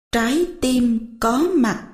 Trái tim có mặt.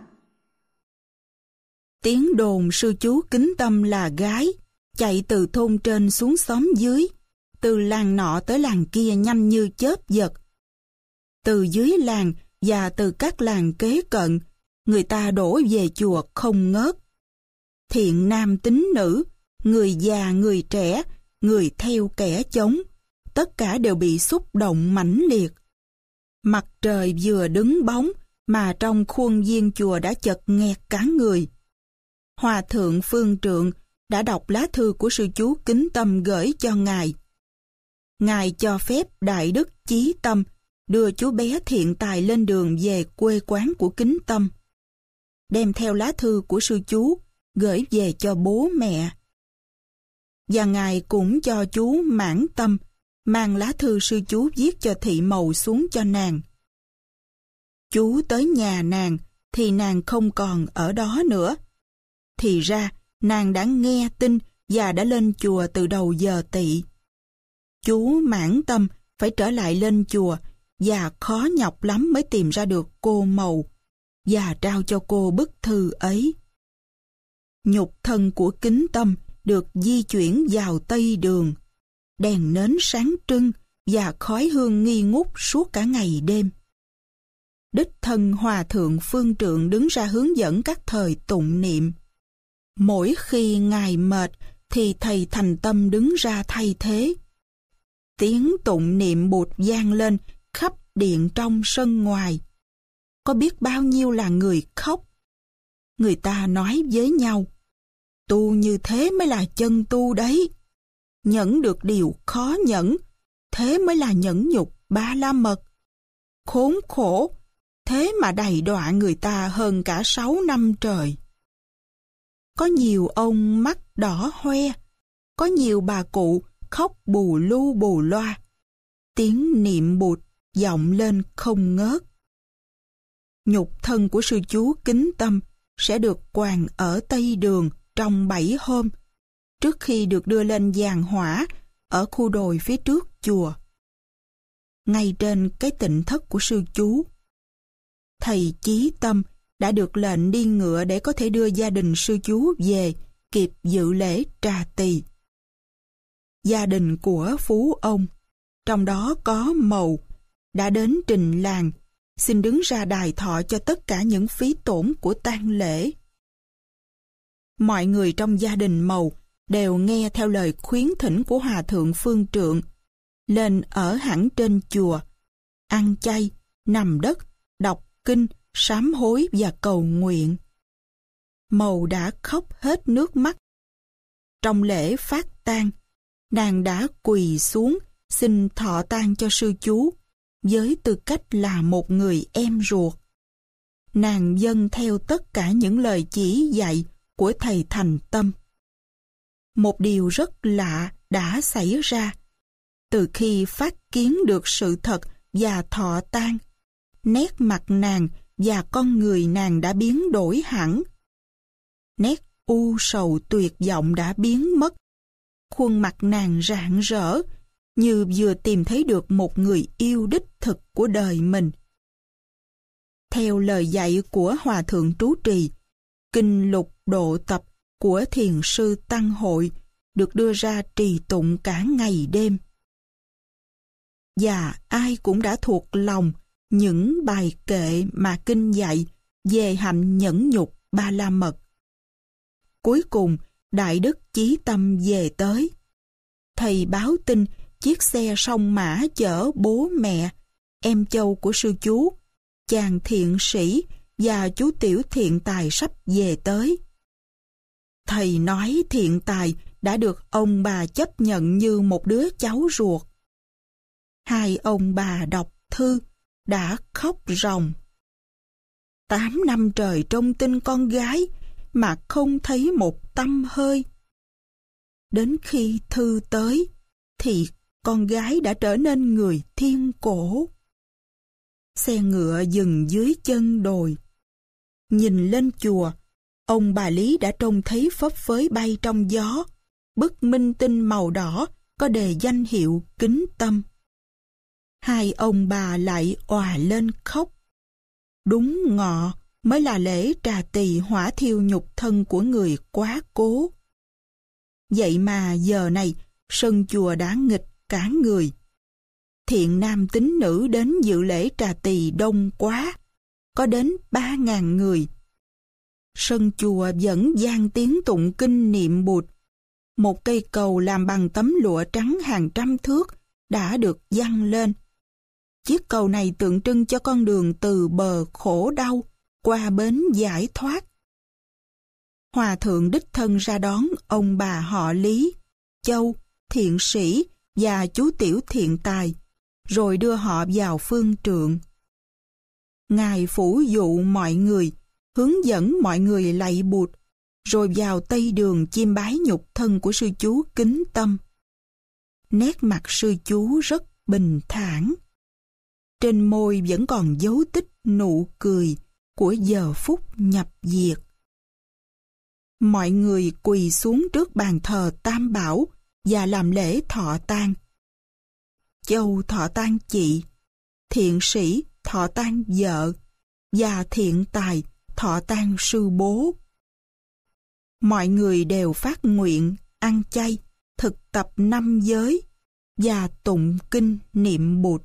Tiếng đồn sư chú Kính Tâm là gái, chạy từ thôn trên xuống xóm dưới, từ làng nọ tới làng kia nhanh như chớp giật. Từ dưới làng và từ các làng kế cận, người ta đổ về chùa không ngớt. Thiện nam tín nữ, người già người trẻ, người theo kẻ chống, tất cả đều bị xúc động mãnh liệt. Mặt trời vừa đứng bóng mà trong khuôn viên chùa đã chật nghẹt cả người. Hòa thượng Phương Trượng đã đọc lá thư của sư chú Kính Tâm gửi cho ngài. Ngài cho phép Đại Đức Chí Tâm đưa chú bé Thiện Tài lên đường về quê quán của Kính Tâm, đem theo lá thư của sư chú gửi về cho bố mẹ. Và ngài cũng cho chú Mãn Tâm mang lá thư sư chú viết cho Thị Mầu xuống cho nàng. Chú tới nhà nàng thì nàng không còn ở đó nữa. Thì ra nàng đã nghe tin và đã lên chùa từ đầu giờ tỵ. Chú Mãn Tâm phải trở lại lên chùa và khó nhọc lắm mới tìm ra được cô Mầu và trao cho cô bức thư ấy. Nhục thân của Kính Tâm được di chuyển vào Tây Đường. Đèn nến sáng trưng và khói hương nghi ngút suốt cả ngày đêm. Đích thân Hòa thượng Phương Trượng đứng ra hướng dẫn các thời tụng niệm. Mỗi khi ngài mệt thì thầy Thành Tâm đứng ra thay thế. Tiếng tụng niệm bụt vang lên khắp điện trong sân ngoài. Có biết bao nhiêu là người khóc. Người ta nói với nhau, tu như thế mới là chân tu đấy. Nhẫn được điều khó nhẫn, thế mới là nhẫn nhục Ba La Mật. Khốn khổ, thế mà đầy đọa người ta hơn cả 6 năm trời. Có nhiều ông mắt đỏ hoe, có nhiều bà cụ khóc bù lu bù loa. Tiếng niệm bụt vọng lên không ngớt. Nhục thân của sư chú Kính Tâm sẽ được quàng ở Tây Đường trong 7 hôm, trước khi được đưa lên giàn hỏa ở khu đồi phía trước chùa. Ngay trên cái tịnh thất của sư chú, thầy Chí Tâm đã được lệnh đi ngựa để có thể đưa gia đình sư chú về kịp dự lễ trà tỳ. Gia đình của phú ông, trong đó có Mầu, đã đến trình làng, xin đứng ra đài thọ cho tất cả những phí tổn của tang lễ. Mọi người trong gia đình Mầu đều nghe theo lời khuyến thỉnh của Hòa thượng Phương Trượng, lên ở hẳn trên chùa, ăn chay, nằm đất, đọc kinh, sám hối và cầu nguyện. Mầu đã khóc hết nước mắt. Trong lễ phát tang, nàng đã quỳ xuống xin thọ tang cho sư chú với tư cách là một người em ruột. Nàng dâng theo tất cả những lời chỉ dạy của thầy Thành Tâm. Một điều rất lạ đã xảy ra. Từ khi phát kiến được sự thật và thọ tang, nét mặt nàng và con người nàng đã biến đổi hẳn. Nét u sầu tuyệt vọng đã biến mất. Khuôn mặt nàng rạng rỡ, như vừa tìm thấy được một người yêu đích thực của đời mình. Theo lời dạy của Hòa thượng Trú Trì, Kinh Lục Độ Tập của Thiền sư Tăng Hội được đưa ra trì tụng cả ngày đêm. Và ai cũng đã thuộc lòng những bài kệ mà Kinh dạy về hạnh nhẫn nhục Ba La Mật. Cuối cùng, Đại Đức Chí Tâm về tới. Thầy báo tin chiếc xe song mã chở bố mẹ, em châu của sư chú, chàng thiện sĩ và chú tiểu Thiện Tài sắp về tới. Thầy nói Thiện Tài đã được ông bà chấp nhận như một đứa cháu ruột. Hai ông bà đọc thư đã khóc ròng. 8 năm trời trông tin con gái mà không thấy một tăm hơi. Đến khi thư tới thì con gái đã trở nên người thiên cổ. Xe ngựa dừng dưới chân đồi. Nhìn lên chùa, ông bà Lý đã trông thấy phấp phới bay trong gió bức minh tinh màu đỏ có đề danh hiệu Kính Tâm. Hai ông bà lại òa lên khóc. Đúng ngọ mới là lễ trà tỳ hỏa thiêu nhục thân của người quá cố. Vậy mà giờ này, sân chùa đã nghịch cả người. Thiện nam tín nữ đến dự lễ trà tỳ đông quá, có đến 3.000 người. Sân chùa vẫn vang tiếng tụng kinh niệm Bụt. Một cây cầu làm bằng tấm lụa trắng hàng trăm thước đã được giăng lên. Chiếc cầu này tượng trưng cho con đường từ bờ khổ đau qua bến giải thoát. Hòa thượng đích thân ra đón ông bà họ Lý, Châu, Thiện Sĩ và chú Tiểu Thiện Tài, rồi đưa họ vào phương trượng. Ngài phủ dụ mọi người, hướng dẫn mọi người lạy Bụt, rồi vào tây đường chiêm bái nhục thân của sư chú Kính Tâm. Nét mặt sư chú rất bình thản. Trên môi vẫn còn dấu tích nụ cười của giờ phút nhập diệt. Mọi người quỳ xuống trước bàn thờ Tam Bảo và làm lễ thọ tang. Châu thọ tang chị, Thiện Sĩ thọ tang vợ và Thiện Tài thọ tang sư bố. Mọi người đều phát nguyện ăn chay, thực tập 5 giới và tụng kinh niệm Bụt.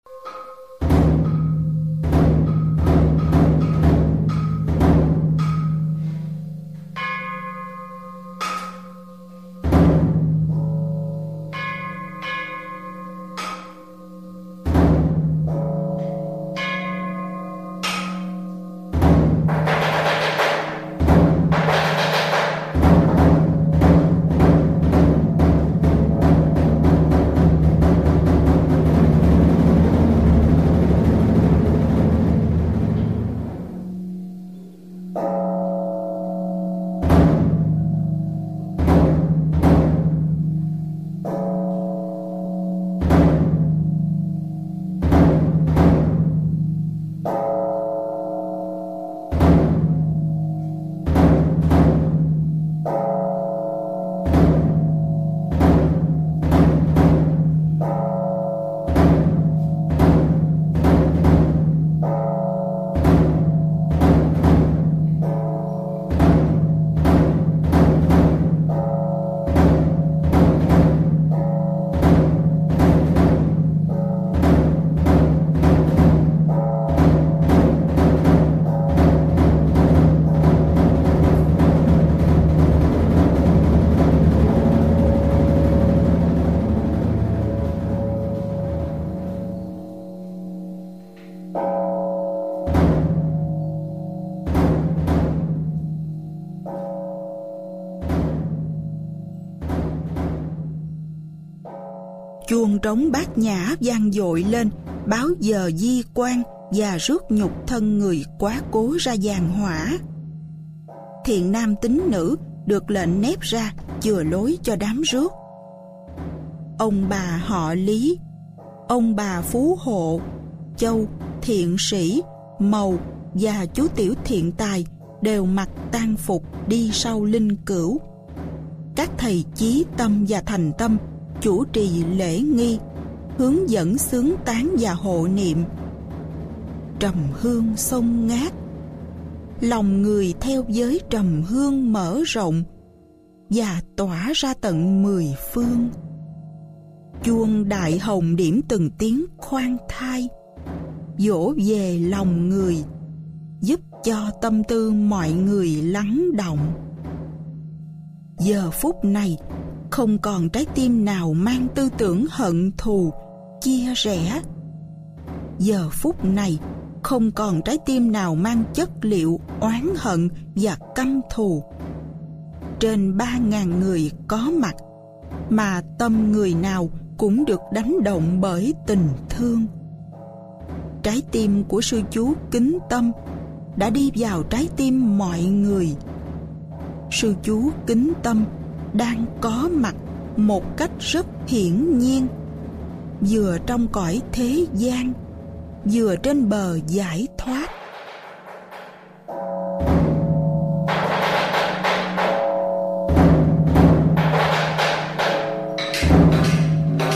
Chuông trống Bát Nhã vang dội lên, báo giờ di quan và rước nhục thân người quá cố ra giàn hỏa. Thiện nam tín nữ được lệnh nép ra chừa lối cho đám rước. Ông bà họ Lý, ông bà Phú Hộ, Châu, Thiện Sĩ, Mầu và chú Tiểu Thiện Tài đều mặc tang phục đi sau linh cữu. Các thầy Chí Tâm và Thành Tâm chủ trì lễ nghi, hướng dẫn xướng tán và hộ niệm. Trầm hương xông ngát, lòng người theo giới trầm hương mở rộng và tỏa ra tận 10 phương. Chuông đại hồng điểm từng tiếng khoan thai, dỗ về lòng người, giúp cho tâm tư mọi người lắng động. Giờ phút này không còn trái tim nào mang tư tưởng hận thù, chia rẽ. Giờ phút này không còn trái tim nào mang chất liệu oán hận và căm thù. Trên 3.000 người có mặt, mà tâm người nào cũng được đánh động bởi tình thương. Trái tim của sư chú Kính Tâm đã đi vào trái tim mọi người. Sư chú Kính Tâm đang có mặt một cách rất hiển nhiên, vừa trong cõi thế gian, vừa trên bờ giải thoát.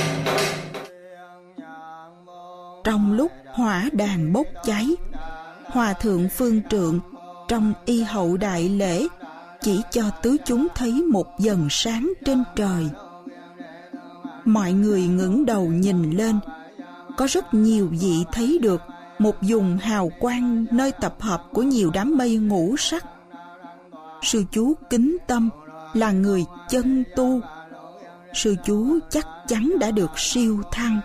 Trong lúc hỏa đàn bốc cháy, Hòa thượng Phương Trượng trong Y Hậu Đại Lễ chỉ cho tứ chúng thấy một vầng sáng trên trời. Mọi người ngẩng đầu nhìn lên, có rất nhiều vị thấy được một vùng hào quang nơi tập hợp của nhiều đám mây ngũ sắc. Sư chú Kính Tâm là người chân tu. Sư chú chắc chắn đã được siêu thăng.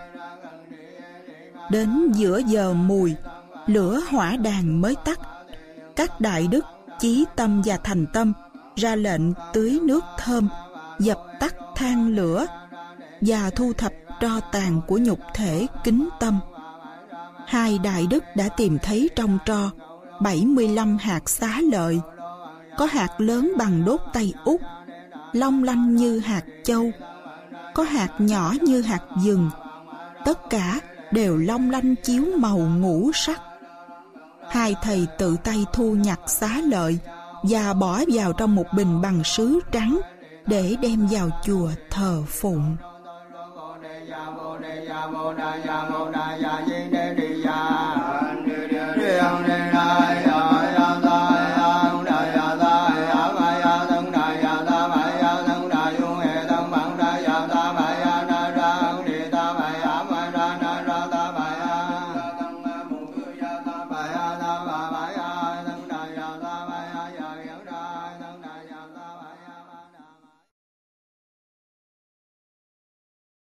Đến giữa giờ mùi, lửa hỏa đàn mới tắt. Các đại đức Chí Tâm và Thành Tâm ra lệnh tưới nước thơm, dập tắt than lửa và thu thập tro tàn của nhục thể Kính Tâm. Hai đại đức đã tìm thấy trong tro 75 hạt xá lợi, có hạt lớn bằng đốt tay út, long lanh như hạt châu, có hạt nhỏ như hạt vừng, tất cả đều long lanh chiếu màu ngũ sắc. Hai thầy tự tay thu nhặt xá lợi và bỏ vào trong một bình bằng sứ trắng để đem vào chùa thờ phụng.